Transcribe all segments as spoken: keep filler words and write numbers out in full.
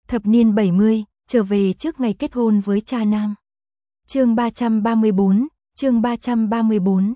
Thập niên bảy mươi, trở về trước ngày kết hôn với cha nam. Chương ba trăm ba mươi bốn, chương ba trăm ba mươi bốn.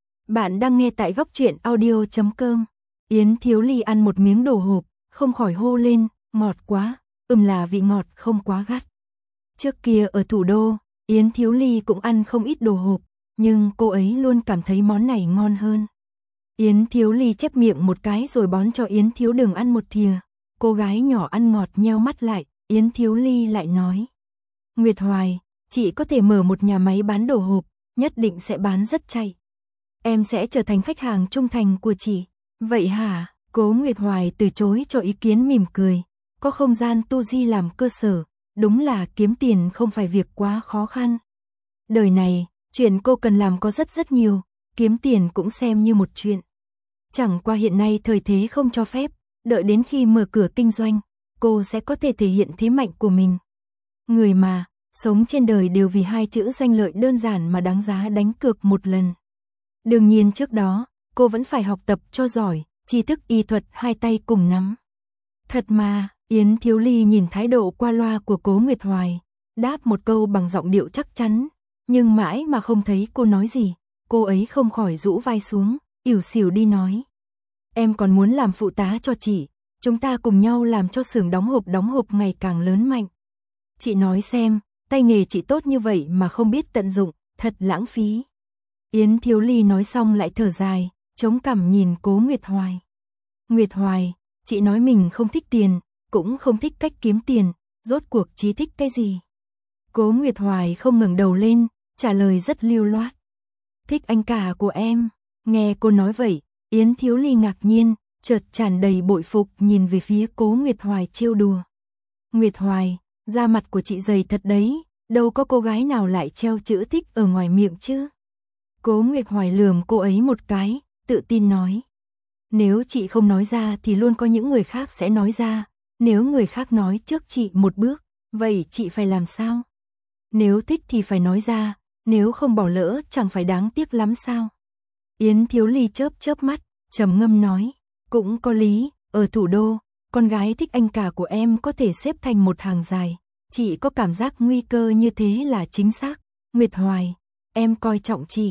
Bạn đang nghe tại góc truyện audio chấm com. Yến Thiếu Ly ăn một miếng đồ hộp, không khỏi hô lên, ngọt quá, ừm là vị ngọt không quá gắt. Trước kia ở thủ đô, Yến Thiếu Ly cũng ăn không ít đồ hộp, nhưng cô ấy luôn cảm thấy món này ngon hơn. Yến Thiếu Ly chép miệng một cái rồi bón cho Yến Thiếu Đường ăn một thìa. Cô gái nhỏ ăn ngọt nheo mắt lại, Yến Thiếu Ly lại nói. Nguyệt Hoài, chị có thể mở một nhà máy bán đồ hộp, nhất định sẽ bán rất chạy. Em sẽ trở thành khách hàng trung thành của chị. Vậy hả? Cố Nguyệt Hoài từ chối cho ý kiến mỉm cười. Có không gian tu di làm cơ sở, đúng là kiếm tiền không phải việc quá khó khăn. Đời này, chuyện cô cần làm có rất rất nhiều, kiếm tiền cũng xem như một chuyện. Chẳng qua hiện nay thời thế không cho phép, đợi đến khi mở cửa kinh doanh, cô sẽ có thể thể hiện thế mạnh của mình. Người mà, sống trên đời đều vì hai chữ danh lợi đơn giản mà đáng giá đánh cược một lần. Đương nhiên trước đó, cô vẫn phải học tập cho giỏi, tri thức y thuật hai tay cùng nắm. Thật mà, Yến Thiếu Ly nhìn thái độ qua loa của Cố Nguyệt Hoài, đáp một câu bằng giọng điệu chắc chắn, nhưng mãi mà không thấy cô nói gì, cô ấy không khỏi rũ vai xuống, ỉu xìu đi nói. Em còn muốn làm phụ tá cho chị, chúng ta cùng nhau làm cho xưởng đóng hộp đóng hộp ngày càng lớn mạnh. Chị nói xem, tay nghề chị tốt như vậy mà không biết tận dụng, thật lãng phí. Yến Thiếu Ly nói xong lại thở dài, chống cằm nhìn Cố Nguyệt Hoài. Nguyệt Hoài, chị nói mình không thích tiền, cũng không thích cách kiếm tiền, rốt cuộc chị thích cái gì? Cố Nguyệt Hoài không ngẩng đầu lên, trả lời rất lưu loát. Thích anh cả của em. Nghe cô nói vậy, Yến Thiếu Ly ngạc nhiên, chợt tràn đầy bội phục nhìn về phía Cố Nguyệt Hoài trêu đùa. Nguyệt Hoài, da mặt của chị dày thật đấy, đâu có cô gái nào lại treo chữ thích ở ngoài miệng chứ? Cố Nguyệt Hoài lườm cô ấy một cái, tự tin nói. Nếu chị không nói ra thì luôn có những người khác sẽ nói ra, nếu người khác nói trước chị một bước, vậy chị phải làm sao? Nếu thích thì phải nói ra, nếu không bỏ lỡ chẳng phải đáng tiếc lắm sao? Yến Thiếu Ly chớp chớp mắt, trầm ngâm nói, cũng có lý, ở thủ đô, con gái thích anh cả của em có thể xếp thành một hàng dài, chị có cảm giác nguy cơ như thế là chính xác. Nguyệt Hoài, em coi trọng chị.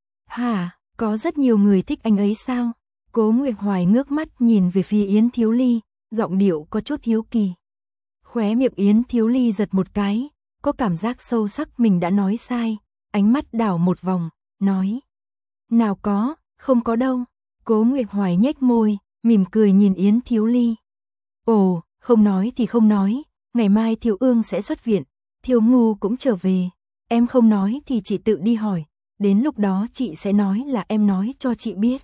Hả, có rất nhiều người thích anh ấy sao? Cố Nguyệt Hoài ngước mắt nhìn về phía Yến Thiếu Ly, giọng điệu có chút hiếu kỳ. Khóe miệng Yến Thiếu Ly giật một cái, có cảm giác sâu sắc mình đã nói sai, ánh mắt đảo một vòng, nói. Nào có, không có đâu. Cố Nguyệt Hoài nhếch môi, mỉm cười nhìn Yến Thiếu Ly. Ồ, không nói thì không nói, ngày mai Thiếu Ương sẽ xuất viện, Thiếu Ngu cũng trở về. Em không nói thì chị tự đi hỏi, đến lúc đó chị sẽ nói là em nói cho chị biết.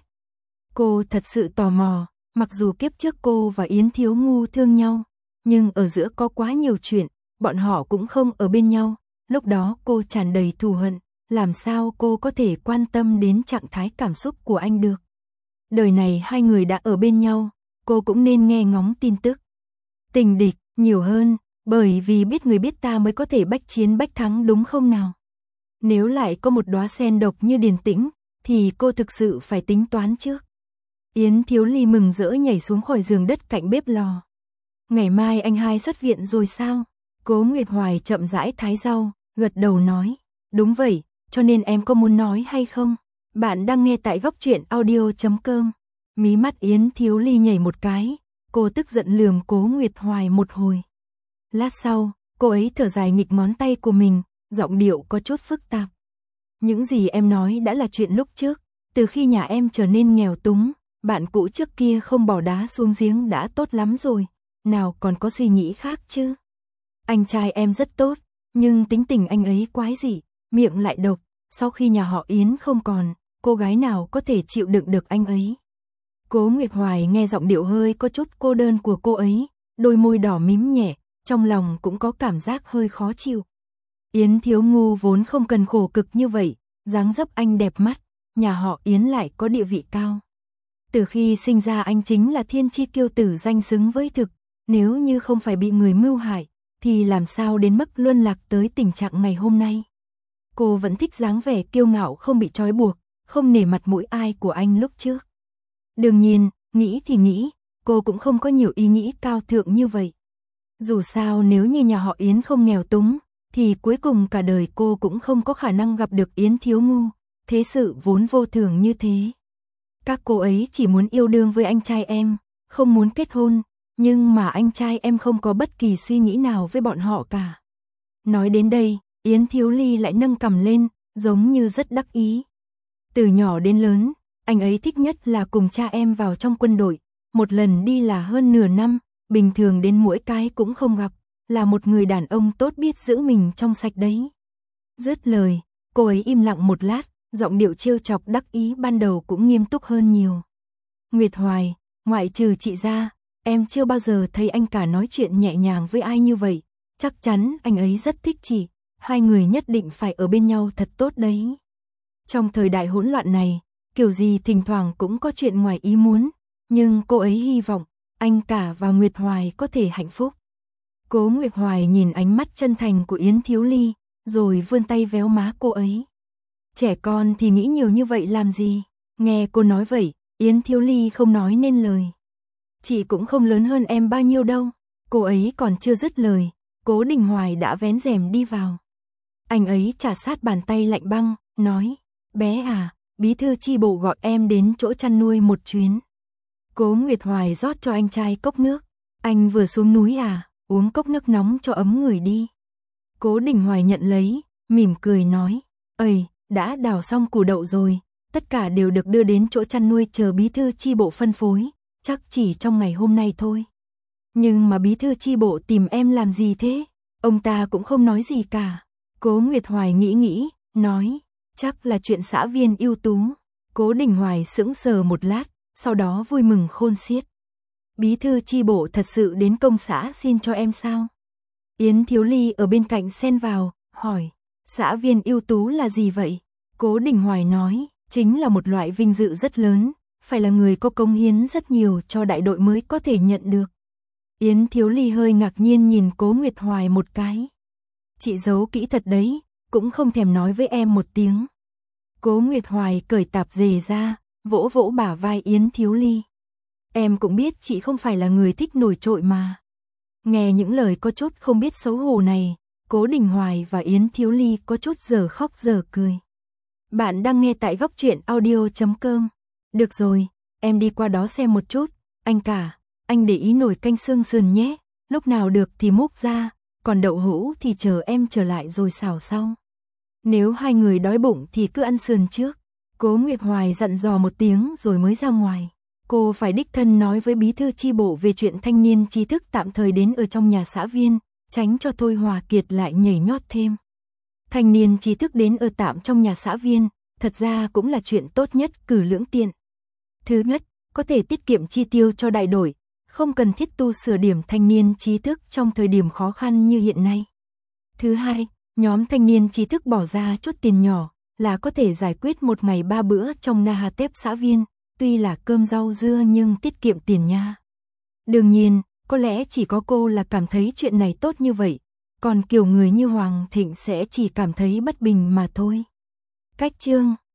Cô thật sự tò mò, mặc dù kiếp trước cô và Yến Thiếu Ngu thương nhau, nhưng ở giữa có quá nhiều chuyện, bọn họ cũng không ở bên nhau, lúc đó cô tràn đầy thù hận, làm sao cô có thể quan tâm đến trạng thái cảm xúc của anh được. Đời này hai người đã ở bên nhau, cô cũng nên nghe ngóng tin tức. Tình địch, nhiều hơn, bởi vì biết người biết ta mới có thể bách chiến bách thắng đúng không nào? Nếu lại có một đóa sen độc như Điền Tĩnh, thì cô thực sự phải tính toán trước. Yến Thiếu Ly mừng rỡ nhảy xuống khỏi giường đất cạnh bếp lò. Ngày mai anh hai xuất viện rồi sao? Cố Nguyệt Hoài chậm rãi thái rau, gật đầu nói. Đúng vậy, cho nên em có muốn nói hay không? Bạn đang nghe tại góc truyện audio chấm com. Mí mắt Yến Thiếu Ly nhảy một cái, cô tức giận lườm Cố Nguyệt Hoài một hồi. Lát sau, cô ấy thở dài nghịch ngón tay của mình, giọng điệu có chút phức tạp. Những gì em nói đã là chuyện lúc trước, từ khi nhà em trở nên nghèo túng, bạn cũ trước kia không bỏ đá xuống giếng đã tốt lắm rồi, nào còn có suy nghĩ khác chứ. Anh trai em rất tốt, nhưng tính tình anh ấy quái dị, miệng lại độc, sau khi nhà họ Yến không còn, cô gái nào có thể chịu đựng được anh ấy. Cố Nguyệt Hoài nghe giọng điệu hơi có chút cô đơn của cô ấy, đôi môi đỏ mím nhẹ, trong lòng cũng có cảm giác hơi khó chịu. Yến Thiếu Ngu vốn không cần khổ cực như vậy, dáng dấp anh đẹp mắt, nhà họ Yến lại có địa vị cao. Từ khi sinh ra anh chính là thiên chi kiêu tử danh xứng với thực, nếu như không phải bị người mưu hại, thì làm sao đến mức luân lạc tới tình trạng ngày hôm nay. Cô vẫn thích dáng vẻ kiêu ngạo không bị trói buộc, không nể mặt mũi ai của anh lúc trước. Đương nhiên, nghĩ thì nghĩ, cô cũng không có nhiều ý nghĩ cao thượng như vậy. Dù sao nếu như nhà họ Yến không nghèo túng, thì cuối cùng cả đời cô cũng không có khả năng gặp được Yến Thiếu Ngu, thế sự vốn vô thường như thế. Các cô ấy chỉ muốn yêu đương với anh trai em, không muốn kết hôn, nhưng mà anh trai em không có bất kỳ suy nghĩ nào với bọn họ cả. Nói đến đây, Yến Thiếu Ly lại nâng cằm lên, giống như rất đắc ý. Từ nhỏ đến lớn, anh ấy thích nhất là cùng cha em vào trong quân đội, một lần đi là hơn nửa năm, bình thường đến mỗi cái cũng không gặp, là một người đàn ông tốt biết giữ mình trong sạch đấy. Dứt lời, cô ấy im lặng một lát, giọng điệu trêu chọc đắc ý ban đầu cũng nghiêm túc hơn nhiều. Nguyệt Hoài, ngoại trừ chị ra, em chưa bao giờ thấy anh cả nói chuyện nhẹ nhàng với ai như vậy, chắc chắn anh ấy rất thích chị, hai người nhất định phải ở bên nhau thật tốt đấy. Trong thời đại hỗn loạn này, kiểu gì thỉnh thoảng cũng có chuyện ngoài ý muốn, nhưng cô ấy hy vọng anh cả và Nguyệt Hoài có thể hạnh phúc. Cố Nguyệt Hoài nhìn ánh mắt chân thành của Yến Thiếu Ly, rồi vươn tay véo má cô ấy. Trẻ con thì nghĩ nhiều như vậy làm gì? Nghe cô nói vậy, Yến Thiếu Ly không nói nên lời. Chị cũng không lớn hơn em bao nhiêu đâu. Cô ấy còn chưa dứt lời, Cố Đình Hoài đã vén rèm đi vào. Anh ấy chà sát bàn tay lạnh băng, nói, bé à, bí thư chi bộ gọi em đến chỗ chăn nuôi một chuyến. Cố Nguyệt Hoài rót cho anh trai cốc nước. Anh vừa xuống núi à, uống cốc nước nóng cho ấm người đi. Cố Đình Hoài nhận lấy, mỉm cười nói, ơi, đã đào xong củ đậu rồi, tất cả đều được đưa đến chỗ chăn nuôi chờ bí thư chi bộ phân phối, chắc chỉ trong ngày hôm nay thôi. Nhưng mà bí thư chi bộ tìm em làm gì thế? Ông ta cũng không nói gì cả. Cố Nguyệt Hoài nghĩ nghĩ, nói, chắc là chuyện xã viên ưu tú. Cố Đình Hoài sững sờ một lát, sau đó vui mừng khôn xiết. Bí thư chi bộ thật sự đến công xã xin cho em sao? Yến Thiếu Ly ở bên cạnh xen vào, hỏi, xã viên ưu tú là gì vậy? Cố Đình Hoài nói, chính là một loại vinh dự rất lớn, phải là người có công hiến rất nhiều cho đại đội mới có thể nhận được. Yến Thiếu Ly hơi ngạc nhiên nhìn Cố Nguyệt Hoài một cái. Chị giấu kỹ thật đấy, cũng không thèm nói với em một tiếng. Cố Nguyệt Hoài cởi tạp dề ra, vỗ vỗ bả vai Yến Thiếu Ly. Em cũng biết chị không phải là người thích nổi trội mà. Nghe những lời có chút không biết xấu hổ này, Cố Đình Hoài và Yến Thiếu Ly có chút giờ khóc giờ cười. Bạn đang nghe tại góc truyện audio chấm com. Được rồi, em đi qua đó xem một chút. Anh cả, anh để ý nồi canh xương sườn nhé. Lúc nào được thì múc ra, còn đậu hũ thì chờ em trở lại rồi xào sau. Nếu hai người đói bụng thì cứ ăn sườn trước. Cố Nguyệt Hoài dặn dò một tiếng rồi mới ra ngoài. Cô phải đích thân nói với bí thư chi bộ về chuyện thanh niên trí thức tạm thời đến ở trong nhà xã viên, tránh cho Thôi Hòa Kiệt lại nhảy nhót thêm. Thanh niên trí thức đến ở tạm trong nhà xã viên, thật ra cũng là chuyện tốt nhất cử lưỡng tiện. Thứ nhất, có thể tiết kiệm chi tiêu cho đại đội, không cần thiết tu sửa điểm thanh niên trí thức trong thời điểm khó khăn như hiện nay. Thứ hai, nhóm thanh niên trí thức bỏ ra chút tiền nhỏ là có thể giải quyết một ngày ba bữa trong Na Ha Tép xã viên, tuy là cơm rau dưa nhưng tiết kiệm tiền nha. Đương nhiên, có lẽ chỉ có cô là cảm thấy chuyện này tốt như vậy, còn kiểu người như Hoàng Thịnh sẽ chỉ cảm thấy bất bình mà thôi. Cách chương